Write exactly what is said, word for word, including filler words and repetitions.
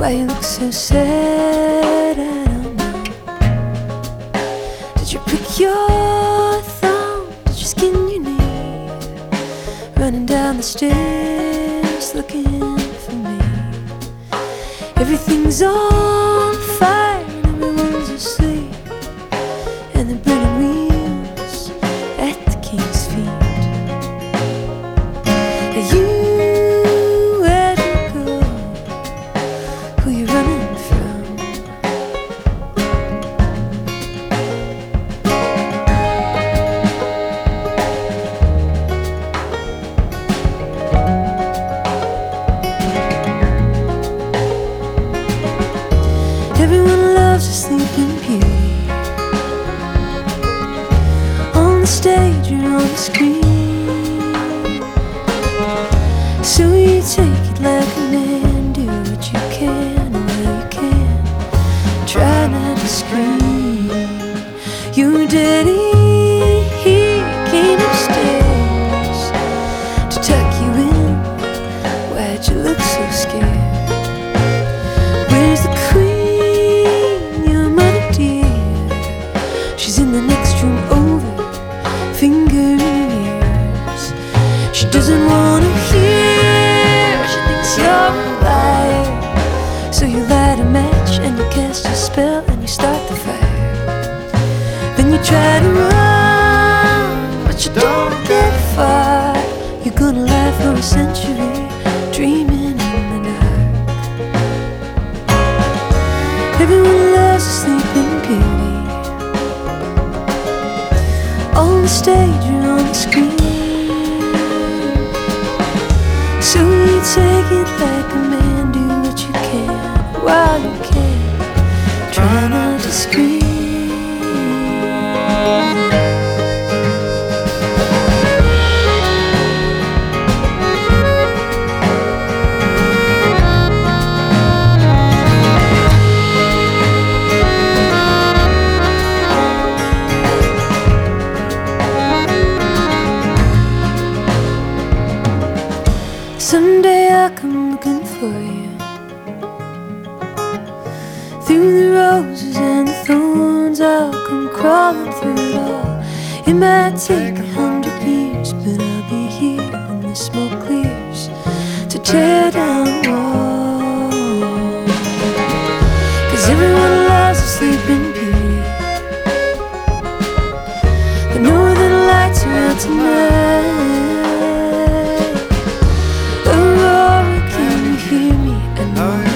Why you look so sad, I don't know. Did you prick your thumb? Did you skin your knee? Running down the stairs looking for me. Everything's on fire and everyone's asleep, and they're burning wheels at the king's feet. Are you Everyone loves a sleeping beauty, on the stage or on the screen. So you take it like a man, do what you can while you can. Try not to scream. Your daddy, he came upstairs to tuck you in. Why'd you look so scared? Where's the queen? She's in the next room over, finger in your ears. She doesn't want to hear, she thinks you're a liar. So you light a match and you cast a spell and you start the fire. Then you try to run, but you don't get far. You're gonna lie for a century, dreaming in the dark. Everyone loves a sleeping beauty, on the stage or on the screen. So you take it like a man, do what you can while you can. Try not to scream. Someday I'll come looking for you, through the roses and the thorns. I'll come crawling through it all. It might take a hundred years, but I'll be here when the smoke clears to tear down walls. Cause everyone loves a sleeping beauty. The northern lights are out tonight. Aurora, can you hear me? I know